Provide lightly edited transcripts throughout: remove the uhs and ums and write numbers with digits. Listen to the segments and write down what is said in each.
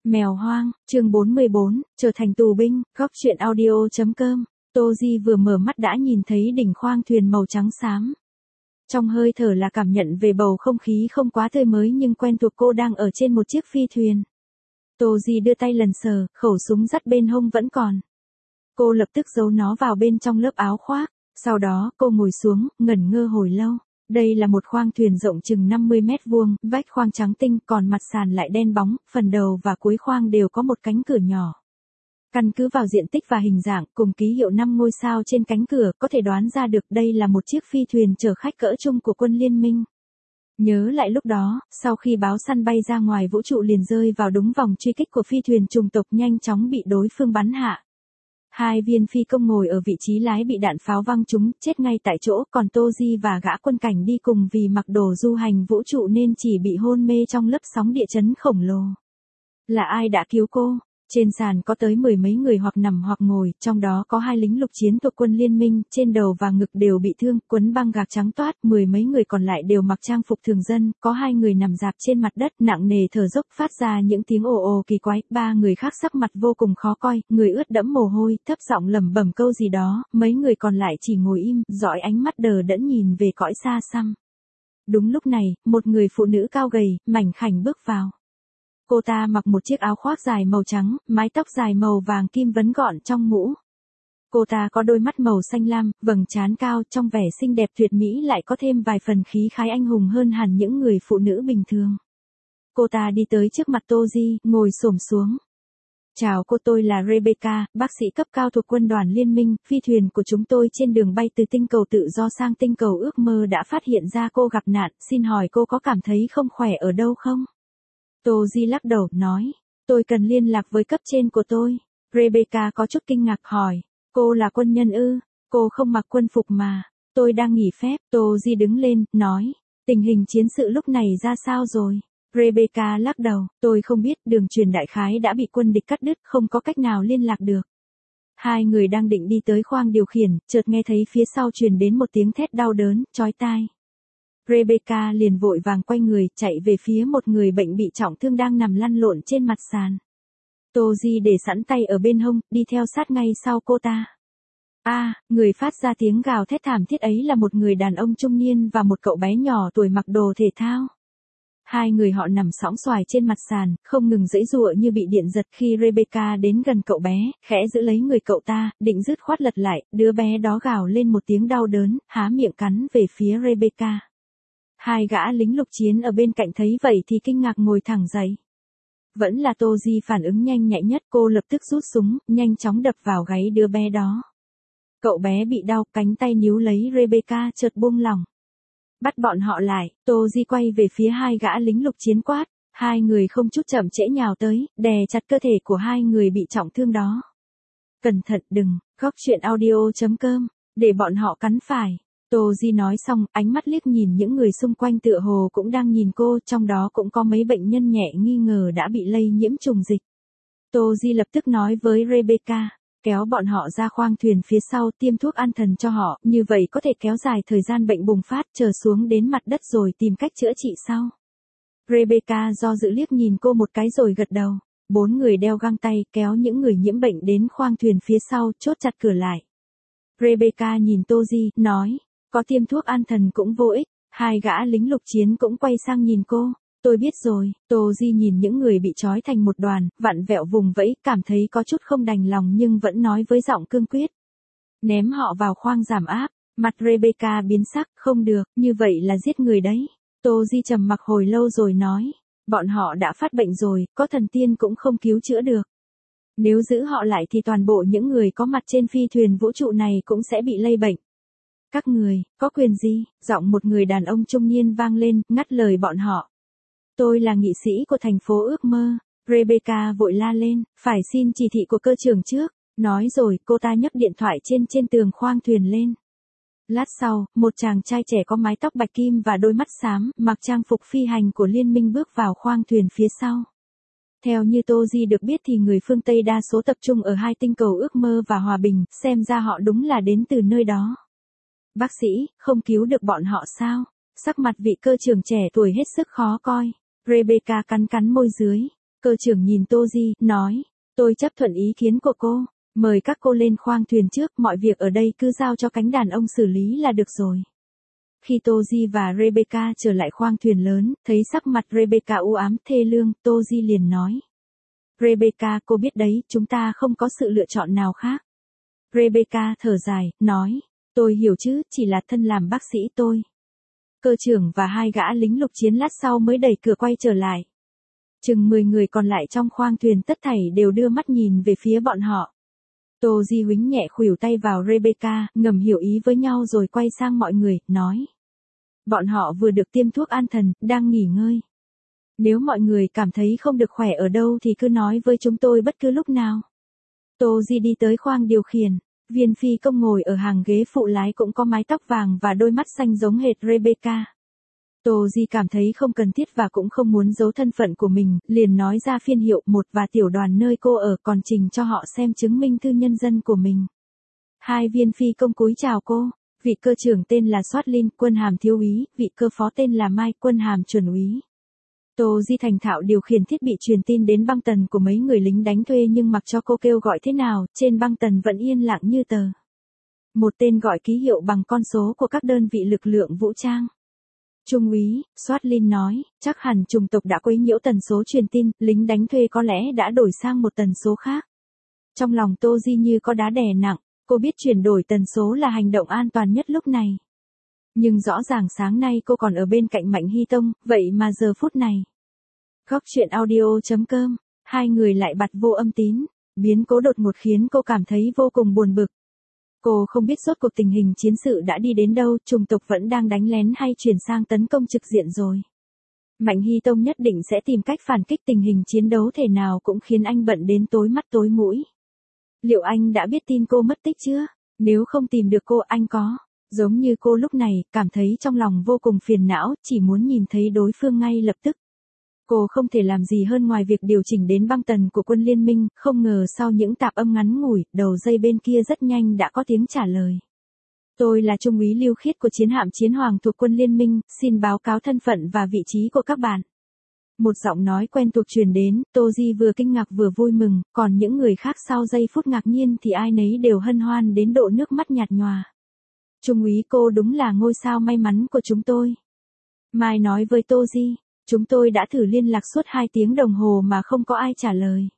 Mèo hoang, chương 44, trở thành tù binh, góc truyện audio.com. Tô Di vừa mở mắt đã nhìn thấy đỉnh khoang thuyền màu trắng xám. Trong hơi thở là cảm nhận về bầu không khí không quá tươi mới nhưng quen thuộc, cô đang ở trên một chiếc phi thuyền. Tô Di đưa tay lần sờ, khẩu súng dắt bên hông vẫn còn. Cô lập tức giấu nó vào bên trong lớp áo khoác, sau đó cô ngồi xuống, ngẩn ngơ hồi lâu. Đây là một khoang thuyền rộng chừng 50 mét vuông, vách khoang trắng tinh, còn mặt sàn lại đen bóng, phần đầu và cuối khoang đều có một cánh cửa nhỏ. Căn cứ vào diện tích và hình dạng cùng ký hiệu 5 ngôi sao trên cánh cửa, có thể đoán ra được đây là một chiếc phi thuyền chở khách cỡ trung của quân liên minh. Nhớ lại lúc đó, sau khi báo săn bay ra ngoài vũ trụ liền rơi vào đúng vòng truy kích của phi thuyền chủng tộc, nhanh chóng bị đối phương bắn hạ. 2 viên phi công ngồi ở vị trí lái bị đạn pháo văng trúng, chết ngay tại chỗ, còn Tô Di và gã quân cảnh đi cùng vì mặc đồ du hành vũ trụ nên chỉ bị hôn mê trong lớp sóng địa chấn khổng lồ. Là ai đã cứu cô? Trên sàn có tới 10 mấy người hoặc nằm hoặc ngồi, trong đó có 2 lính lục chiến thuộc quân liên minh, trên đầu và ngực đều bị thương, quấn băng gạc trắng toát, 10 mấy người còn lại đều mặc trang phục thường dân, có 2 người nằm rạp trên mặt đất, nặng nề thở dốc, phát ra những tiếng ồ ồ kỳ quái, 3 người khác sắc mặt vô cùng khó coi, người ướt đẫm mồ hôi, thấp giọng lẩm bẩm câu gì đó, mấy người còn lại chỉ ngồi im, dõi ánh mắt đờ đẫn nhìn về cõi xa xăm. Đúng lúc này, một người phụ nữ cao gầy, mảnh khảnh bước vào. Cô ta mặc một chiếc áo khoác dài màu trắng, mái tóc dài màu vàng kim vấn gọn trong mũ. Cô ta có đôi mắt màu xanh lam, vầng trán cao, trong vẻ xinh đẹp tuyệt mỹ lại có thêm vài phần khí khái anh hùng hơn hẳn những người phụ nữ bình thường. Cô ta đi tới trước mặt Tô Di, ngồi xổm xuống. Chào cô, tôi là Rebecca, bác sĩ cấp cao thuộc quân đoàn liên minh, phi thuyền của chúng tôi trên đường bay từ tinh cầu tự do sang tinh cầu ước mơ đã phát hiện ra cô gặp nạn, xin hỏi cô có cảm thấy không khỏe ở đâu không? Tô Di lắc đầu, nói, tôi cần liên lạc với cấp trên của tôi. Rebecca có chút kinh ngạc hỏi, cô là quân nhân ư? Cô không mặc quân phục mà, tôi đang nghỉ phép. Tô Di đứng lên, nói, tình hình chiến sự lúc này ra sao rồi? Rebecca lắc đầu, tôi không biết, đường truyền đại khái đã bị quân địch cắt đứt, không có cách nào liên lạc được. 2 người đang định đi tới khoang điều khiển, chợt nghe thấy phía sau truyền đến một tiếng thét đau đớn, chói tai. Rebecca liền vội vàng quay người, chạy về phía một người bệnh bị trọng thương đang nằm lăn lộn trên mặt sàn. Tô Di để sẵn tay ở bên hông, đi theo sát ngay sau cô ta. Người phát ra tiếng gào thét thảm thiết ấy là một người đàn ông trung niên và một cậu bé nhỏ tuổi mặc đồ thể thao. 2 người họ nằm sõng soài trên mặt sàn, không ngừng giãy giụa như bị điện giật. Khi Rebecca đến gần cậu bé, khẽ giữ lấy người cậu ta, định dứt khoát lật lại, đứa bé đó gào lên một tiếng đau đớn, há miệng cắn về phía Rebecca. 2 gã lính lục chiến ở bên cạnh thấy vậy thì kinh ngạc ngồi thẳng dậy. Vẫn là Tô Di phản ứng nhanh nhạy nhất, cô lập tức rút súng, nhanh chóng đập vào gáy đứa bé đó. Cậu bé bị đau, cánh tay níu lấy Rebecca chợt buông lỏng. Bắt bọn họ lại. Tô Di quay về phía 2 gã lính lục chiến quát. 2 người không chút chậm trễ nhào tới, đè chặt cơ thể của 2 người bị trọng thương đó. Cẩn thận, đừng, góc truyện audio.com, để bọn họ cắn phải. Tô Di nói xong, ánh mắt liếc nhìn những người xung quanh tựa hồ cũng đang nhìn cô, trong đó cũng có mấy bệnh nhân nhẹ nghi ngờ đã bị lây nhiễm trùng dịch. Tô Di lập tức nói với Rebecca, kéo bọn họ ra khoang thuyền phía sau, tiêm thuốc an thần cho họ, như vậy có thể kéo dài thời gian bệnh bùng phát, trở xuống đến mặt đất rồi tìm cách chữa trị sau. Rebecca do dự liếc nhìn cô một cái rồi gật đầu. 4 người đeo găng tay, kéo những người nhiễm bệnh đến khoang thuyền phía sau, chốt chặt cửa lại. Rebecca nhìn Tô Di, nói, có tiêm thuốc an thần cũng vô ích. 2 gã lính lục chiến cũng quay sang nhìn cô. Tôi biết rồi. Tô Di nhìn những người bị trói thành một đoàn, vặn vẹo vùng vẫy, cảm thấy có chút không đành lòng nhưng vẫn nói với giọng cương quyết. Ném họ vào khoang giảm áp. Mặt Rebecca biến sắc, không được, như vậy là giết người đấy. Tô Di trầm mặc hồi lâu rồi nói, bọn họ đã phát bệnh rồi, có thần tiên cũng không cứu chữa được. Nếu giữ họ lại thì toàn bộ những người có mặt trên phi thuyền vũ trụ này cũng sẽ bị lây bệnh. Các người, có quyền gì? Giọng một người đàn ông trung niên vang lên, ngắt lời bọn họ. Tôi là nghị sĩ của thành phố ước mơ. Rebecca vội la lên, phải xin chỉ thị của cơ trưởng trước. Nói rồi, cô ta nhấc điện thoại trên tường khoang thuyền lên. Lát sau, một chàng trai trẻ có mái tóc bạch kim và đôi mắt xám, mặc trang phục phi hành của liên minh bước vào khoang thuyền phía sau. Theo như Tô Di được biết thì người phương Tây đa số tập trung ở 2 tinh cầu ước mơ và hòa bình, xem ra họ đúng là đến từ nơi đó. Bác sĩ, không cứu được bọn họ sao? Sắc mặt vị cơ trưởng trẻ tuổi hết sức khó coi. Rebecca cắn môi dưới. Cơ trưởng nhìn Tô Di, nói, tôi chấp thuận ý kiến của cô, mời các cô lên khoang thuyền trước, mọi việc ở đây cứ giao cho cánh đàn ông xử lý là được rồi. Khi Tô Di và Rebecca trở lại khoang thuyền lớn, thấy sắc mặt Rebecca u ám thê lương, Tô Di liền nói. Rebecca, cô biết đấy, chúng ta không có sự lựa chọn nào khác. Rebecca thở dài, nói, tôi hiểu chứ, chỉ là thân làm bác sĩ tôi. Cơ trưởng và hai gã lính lục chiến lát sau mới đẩy cửa quay trở lại. Chừng 10 người còn lại trong khoang thuyền tất thảy đều đưa mắt nhìn về phía bọn họ. Tô Di huých nhẹ khuỷu tay vào Rebecca, ngầm hiểu ý với nhau rồi quay sang mọi người, nói. Bọn họ vừa được tiêm thuốc an thần, đang nghỉ ngơi. Nếu mọi người cảm thấy không được khỏe ở đâu thì cứ nói với chúng tôi bất cứ lúc nào. Tô Di đi tới khoang điều khiển. Viên phi công ngồi ở hàng ghế phụ lái cũng có mái tóc vàng và đôi mắt xanh giống hệt Rebecca. Tô Di cảm thấy không cần thiết và cũng không muốn giấu thân phận của mình, liền nói ra phiên hiệu 1 và tiểu đoàn nơi cô ở, còn trình cho họ xem chứng minh thư nhân dân của mình. Hai viên phi công cúi chào cô, vị cơ trưởng tên là Swatlin, quân hàm thiếu úy, vị cơ phó tên là Mai, quân hàm chuẩn úy. Tô Di thành thạo điều khiển thiết bị truyền tin đến băng tần của mấy người lính đánh thuê, nhưng mặc cho cô kêu gọi thế nào, trên băng tần vẫn yên lặng như tờ. Một tên gọi ký hiệu bằng con số của các đơn vị lực lượng vũ trang. Trung úy, Swatlin nói, chắc hẳn chủng tộc đã quấy nhiễu tần số truyền tin, lính đánh thuê có lẽ đã đổi sang một tần số khác. Trong lòng Tô Di như có đá đè nặng, cô biết chuyển đổi tần số là hành động an toàn nhất lúc này. Nhưng rõ ràng sáng nay cô còn ở bên cạnh Mạnh Hy Tông, vậy mà giờ phút này. Góc truyện audio.com, hai người lại bặt vô âm tín, biến cố đột ngột khiến cô cảm thấy vô cùng buồn bực. Cô không biết rốt cuộc tình hình chiến sự đã đi đến đâu, chủng tộc vẫn đang đánh lén hay chuyển sang tấn công trực diện rồi. Mạnh Hy Tông nhất định sẽ tìm cách phản kích, tình hình chiến đấu thể nào cũng khiến anh bận đến tối mắt tối mũi. Liệu anh đã biết tin cô mất tích chưa? Nếu không tìm được cô, anh có, giống như cô lúc này, cảm thấy trong lòng vô cùng phiền não, chỉ muốn nhìn thấy đối phương ngay lập tức. Cô không thể làm gì hơn ngoài việc điều chỉnh đến băng tần của quân liên minh, không ngờ sau những tạp âm ngắn ngủi, đầu dây bên kia rất nhanh đã có tiếng trả lời. Tôi là Trung úy Lưu Khiết của chiến hạm Chiến Hoàng thuộc quân liên minh, xin báo cáo thân phận và vị trí của các bạn. Một giọng nói quen thuộc truyền đến, Tô Di vừa kinh ngạc vừa vui mừng, còn những người khác sau giây phút ngạc nhiên thì ai nấy đều hân hoan đến độ nước mắt nhạt nhòa. Trung úy, cô đúng là ngôi sao may mắn của chúng tôi. Mai nói với Tô Di. Chúng tôi đã thử liên lạc suốt 2 tiếng đồng hồ mà không có ai trả lời.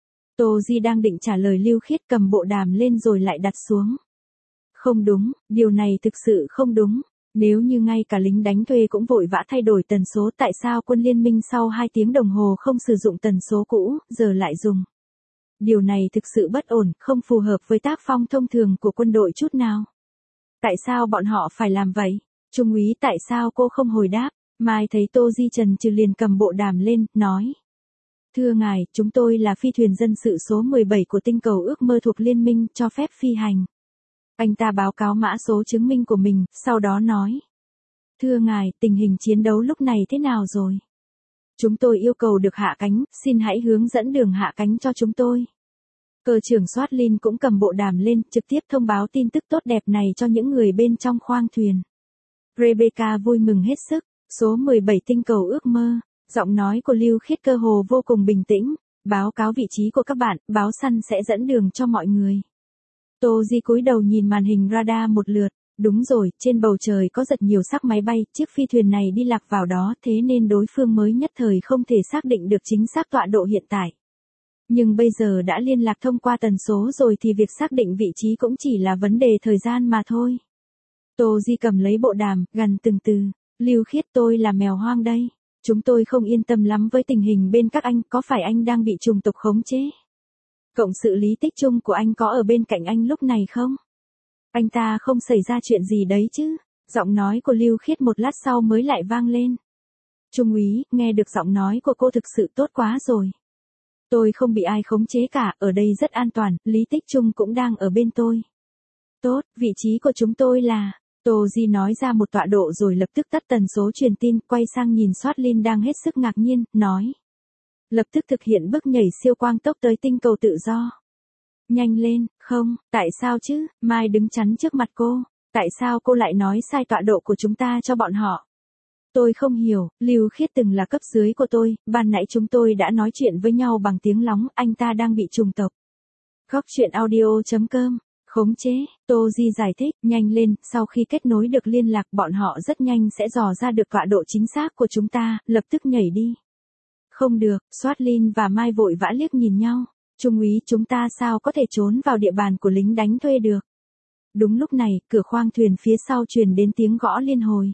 Tô Di đang định trả lời Lưu Khiết, cầm bộ đàm lên rồi lại đặt xuống. Không đúng, điều này thực sự không đúng. Nếu như ngay cả lính đánh thuê cũng vội vã thay đổi tần số, tại sao quân liên minh sau 2 tiếng đồng hồ không sử dụng tần số cũ, giờ lại dùng? Điều này thực sự bất ổn, không phù hợp với tác phong thông thường của quân đội chút nào. Tại sao bọn họ phải làm vậy? Trung úy, tại sao cô không hồi đáp? Mai thấy Tô Di chần chừ liền cầm bộ đàm lên, nói. Thưa ngài, chúng tôi là phi thuyền dân sự số 17 của tinh cầu ước mơ thuộc liên minh, cho phép phi hành. Anh ta báo cáo mã số chứng minh của mình, sau đó nói. Thưa ngài, tình hình chiến đấu lúc này thế nào rồi? Chúng tôi yêu cầu được hạ cánh, xin hãy hướng dẫn đường hạ cánh cho chúng tôi. Cơ trưởng Swatlin cũng cầm bộ đàm lên, trực tiếp thông báo tin tức tốt đẹp này cho những người bên trong khoang thuyền. Rebecca vui mừng hết sức. Số 17 tinh cầu ước mơ, giọng nói của Lưu Khiết cơ hồ vô cùng bình tĩnh, báo cáo vị trí của các bạn, báo săn sẽ dẫn đường cho mọi người. Tô Di cúi đầu nhìn màn hình radar một lượt, đúng rồi, trên bầu trời có rất nhiều xác máy bay, chiếc phi thuyền này đi lạc vào đó, thế nên đối phương mới nhất thời không thể xác định được chính xác tọa độ hiện tại. Nhưng bây giờ đã liên lạc thông qua tần số rồi thì việc xác định vị trí cũng chỉ là vấn đề thời gian mà thôi. Tô Di cầm lấy bộ đàm, gằn từng từ. Lưu Khiết, tôi là mèo hoang đây. Chúng tôi không yên tâm lắm với tình hình bên các anh, có phải anh đang bị chủng tộc khống chế? Cộng sự Lý Tích Trung của anh có ở bên cạnh anh lúc này không? Anh ta không xảy ra chuyện gì đấy chứ? Giọng nói của Lưu Khiết một lát sau mới lại vang lên. Trung úy, nghe được giọng nói của cô thực sự tốt quá rồi. Tôi không bị ai khống chế cả, ở đây rất an toàn, Lý Tích Trung cũng đang ở bên tôi. Tốt, vị trí của chúng tôi là... Tô Di nói ra một tọa độ rồi lập tức tắt tần số truyền tin, quay sang nhìn Swatlin đang hết sức ngạc nhiên, nói. Lập tức thực hiện bước nhảy siêu quang tốc tới tinh cầu tự do. Nhanh lên, không, tại sao chứ? Mai đứng chắn trước mặt cô, tại sao cô lại nói sai tọa độ của chúng ta cho bọn họ? Tôi không hiểu, Lưu Khiết từng là cấp dưới của tôi, ban nãy chúng tôi đã nói chuyện với nhau bằng tiếng lóng, anh ta đang bị trùng tộc. Góc chuyện audio.com. Khống chế, Tô Di giải thích, nhanh lên, sau khi kết nối được liên lạc bọn họ rất nhanh sẽ dò ra được tọa độ chính xác của chúng ta, lập tức nhảy đi. Không được, Soát Linh và Mai vội vã liếc nhìn nhau. Trung úy, chúng ta sao có thể trốn vào địa bàn của lính đánh thuê được. Đúng lúc này, cửa khoang thuyền phía sau truyền đến tiếng gõ liên hồi.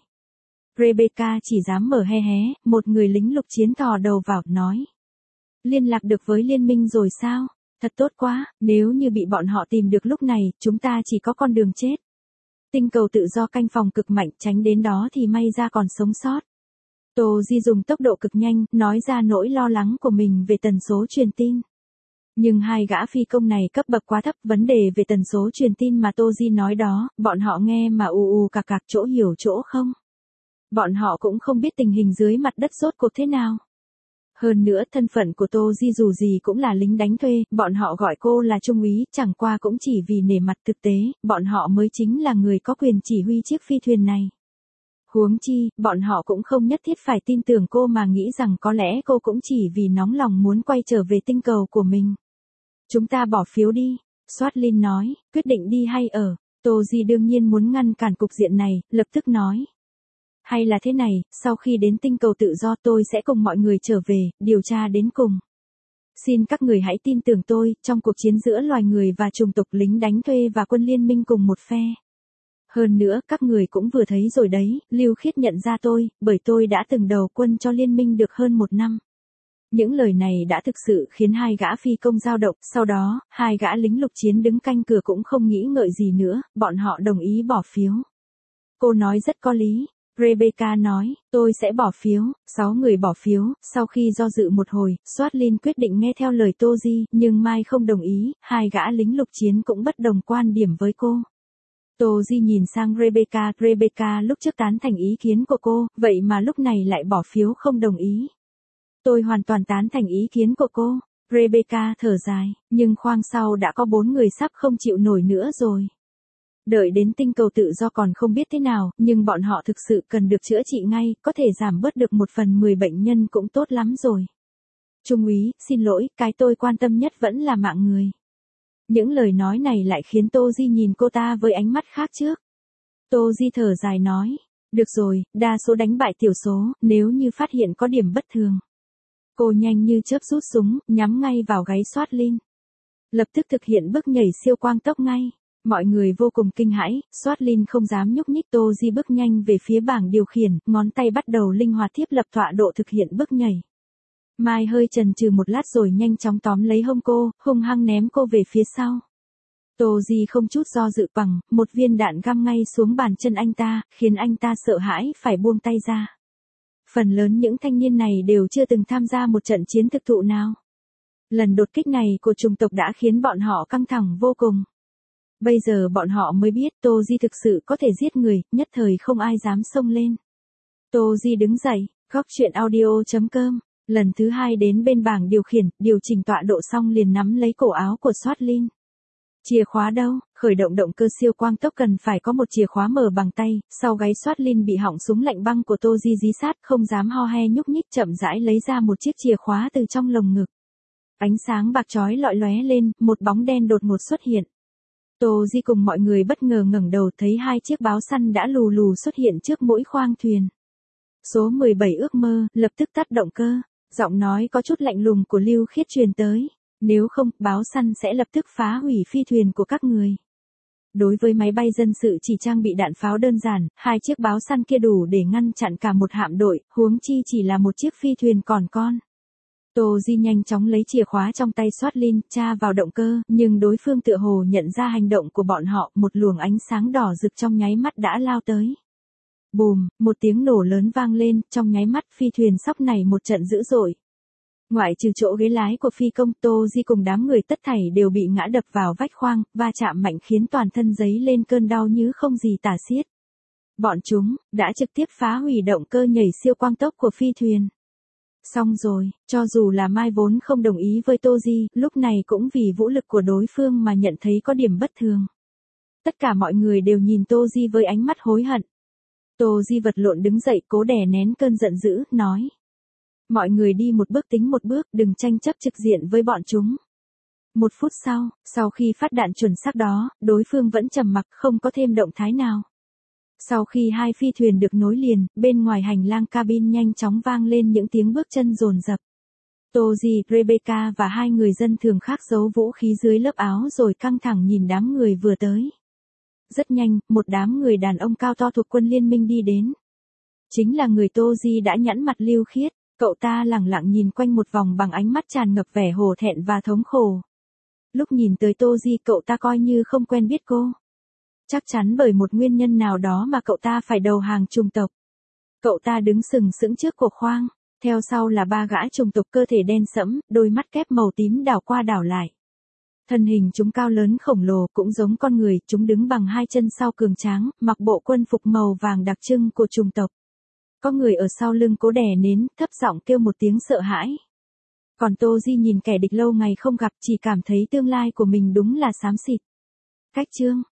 Rebecca chỉ dám mở hé hé, một người lính lục chiến thò đầu vào, nói. Liên lạc được với liên minh rồi sao? Thật tốt quá, nếu như bị bọn họ tìm được lúc này, chúng ta chỉ có con đường chết. Tinh cầu tự do canh phòng cực mạnh, tránh đến đó thì may ra còn sống sót. Tô Di dùng tốc độ cực nhanh, nói ra nỗi lo lắng của mình về tần số truyền tin. Nhưng hai gã phi công này cấp bậc quá thấp, vấn đề về tần số truyền tin mà Tô Di nói đó, bọn họ nghe mà ù cạc cạc, chỗ hiểu chỗ không. Bọn họ cũng không biết tình hình dưới mặt đất rốt cuộc thế nào. Hơn nữa thân phận của Tô Di dù gì cũng là lính đánh thuê, bọn họ gọi cô là trung úy, chẳng qua cũng chỉ vì nể mặt, thực tế, bọn họ mới chính là người có quyền chỉ huy chiếc phi thuyền này. Huống chi, bọn họ cũng không nhất thiết phải tin tưởng cô mà nghĩ rằng có lẽ cô cũng chỉ vì nóng lòng muốn quay trở về tinh cầu của mình. Chúng ta bỏ phiếu đi, Soát Linh nói, quyết định đi hay ở. Tô Di đương nhiên muốn ngăn cản cục diện này, lập tức nói. Hay là thế này, sau khi đến tinh cầu tự do tôi sẽ cùng mọi người trở về, điều tra đến cùng. Xin các người hãy tin tưởng tôi, trong cuộc chiến giữa loài người và chủng tộc, lính đánh thuê và quân liên minh cùng một phe. Hơn nữa, các người cũng vừa thấy rồi đấy, Lưu Khiết nhận ra tôi, bởi tôi đã từng đầu quân cho liên minh được hơn 1 năm. Những lời này đã thực sự khiến hai gã phi công dao động, sau đó, hai gã lính lục chiến đứng canh cửa cũng không nghĩ ngợi gì nữa, bọn họ đồng ý bỏ phiếu. Cô nói rất có lý. Rebecca nói, tôi sẽ bỏ phiếu. 6 người bỏ phiếu, sau khi do dự một hồi, Soát Linh quyết định nghe theo lời Tô Di, nhưng Mai không đồng ý, hai gã lính lục chiến cũng bất đồng quan điểm với cô. Tô Di nhìn sang Rebecca lúc trước tán thành ý kiến của cô, vậy mà lúc này lại bỏ phiếu không đồng ý. Tôi hoàn toàn tán thành ý kiến của cô. Rebecca thở dài, nhưng khoang sau đã có 4 người sắp không chịu nổi nữa rồi. Đợi đến tinh cầu tự do còn không biết thế nào, nhưng bọn họ thực sự cần được chữa trị ngay, có thể giảm bớt được 1/10 bệnh nhân cũng tốt lắm rồi. Trung úy, xin lỗi, cái tôi quan tâm nhất vẫn là mạng người. Những lời nói này lại khiến Tô Di nhìn cô ta với ánh mắt khác trước. Tô Di thở dài nói, được rồi, đa số đánh bại thiểu số, nếu như phát hiện có điểm bất thường. Cô nhanh như chớp rút súng, nhắm ngay vào gáy Soát Linh. Lập tức thực hiện bước nhảy siêu quang tốc ngay. Mọi người vô cùng kinh hãi, Soát Linh không dám nhúc nhích. Tô Di bước nhanh về phía bảng điều khiển, ngón tay bắt đầu linh hoạt thiết lập tọa độ thực hiện bước nhảy. Mai hơi chần chừ một lát rồi nhanh chóng tóm lấy hông cô, hung hăng ném cô về phía sau. Tô Di không chút do dự, bằng một viên đạn găm ngay xuống bàn chân anh ta, khiến anh ta sợ hãi phải buông tay ra. Phần lớn những thanh niên này đều chưa từng tham gia một trận chiến thực thụ nào. Lần đột kích này của chủng tộc đã khiến bọn họ căng thẳng vô cùng. Bây giờ bọn họ mới biết Tô Di thực sự có thể giết người, nhất thời không ai dám xông lên. Tô Di đứng dậy, góc chuyện audio.com, lần thứ 2 đến bên bảng điều khiển, điều chỉnh tọa độ xong liền nắm lấy cổ áo của Soát Linh. Chìa khóa đâu? Khởi động động cơ siêu quang tốc cần phải có một chìa khóa mở bằng tay, sau gáy Soát Linh bị họng súng lạnh băng của Tô Di dí sát, không dám ho he nhúc nhích, chậm rãi lấy ra một chiếc chìa khóa từ trong lồng ngực. Ánh sáng bạc chói lọi lóe lên, một bóng đen đột ngột xuất hiện. Tô Di cùng mọi người bất ngờ ngẩng đầu thấy 2 chiếc báo săn đã lù lù xuất hiện trước mỗi khoang thuyền. Số 17 ước mơ, lập tức tắt động cơ. Giọng nói có chút lạnh lùng của Lưu Khiết truyền tới. Nếu không, báo săn sẽ lập tức phá hủy phi thuyền của các người. Đối với máy bay dân sự chỉ trang bị đạn pháo đơn giản, 2 chiếc báo săn kia đủ để ngăn chặn cả một hạm đội, huống chi chỉ là một chiếc phi thuyền còn con. Tô Di nhanh chóng lấy chìa khóa trong tay Soát Linh, tra vào động cơ, nhưng đối phương tựa hồ nhận ra hành động của bọn họ, một luồng ánh sáng đỏ rực trong nháy mắt đã lao tới. Bùm, một tiếng nổ lớn vang lên, trong nháy mắt phi thuyền sóc này một trận dữ dội. Ngoại trừ chỗ ghế lái của phi công, Tô Di cùng đám người tất thảy đều bị ngã đập vào vách khoang, va chạm mạnh khiến toàn thân giấy lên cơn đau như không gì tả xiết. Bọn chúng đã trực tiếp phá hủy động cơ nhảy siêu quang tốc của phi thuyền. Xong rồi, cho dù là Mai vốn không đồng ý với Tô Di, lúc này cũng vì vũ lực của đối phương mà nhận thấy có điểm bất thường. Tất cả mọi người đều nhìn Tô Di với ánh mắt hối hận. Tô Di vật lộn đứng dậy cố đè nén cơn giận dữ, nói. Mọi người đi một bước tính một bước, đừng tranh chấp trực diện với bọn chúng. 1 phút sau khi phát đạn chuẩn xác đó, đối phương vẫn trầm mặc không có thêm động thái nào. Sau khi hai phi thuyền được nối liền, bên ngoài hành lang cabin nhanh chóng vang lên những tiếng bước chân dồn dập. Tô Di, Rebecca và hai người dân thường khác giấu vũ khí dưới lớp áo rồi căng thẳng nhìn đám người vừa tới. Rất nhanh, một đám người đàn ông cao to thuộc quân liên minh đi đến. Chính là người Tô Di đã nhẵn mặt Lưu Khiết, cậu ta lẳng lặng nhìn quanh một vòng bằng ánh mắt tràn ngập vẻ hổ thẹn và thống khổ. Lúc nhìn tới Tô Di cậu ta coi như không quen biết cô. Chắc chắn bởi một nguyên nhân nào đó mà cậu ta phải đầu hàng chủng tộc. Cậu ta đứng sừng sững trước cổ khoang, theo sau là 3 gã chủng tộc cơ thể đen sẫm, đôi mắt kép màu tím đảo qua đảo lại. Thân hình chúng cao lớn khổng lồ cũng giống con người, chúng đứng bằng 2 chân sau cường tráng, mặc bộ quân phục màu vàng đặc trưng của chủng tộc. Có người ở sau lưng cố đè nến, thấp giọng kêu một tiếng sợ hãi. Còn Tô Di nhìn kẻ địch lâu ngày không gặp chỉ cảm thấy tương lai của mình đúng là xám xịt. Cách chương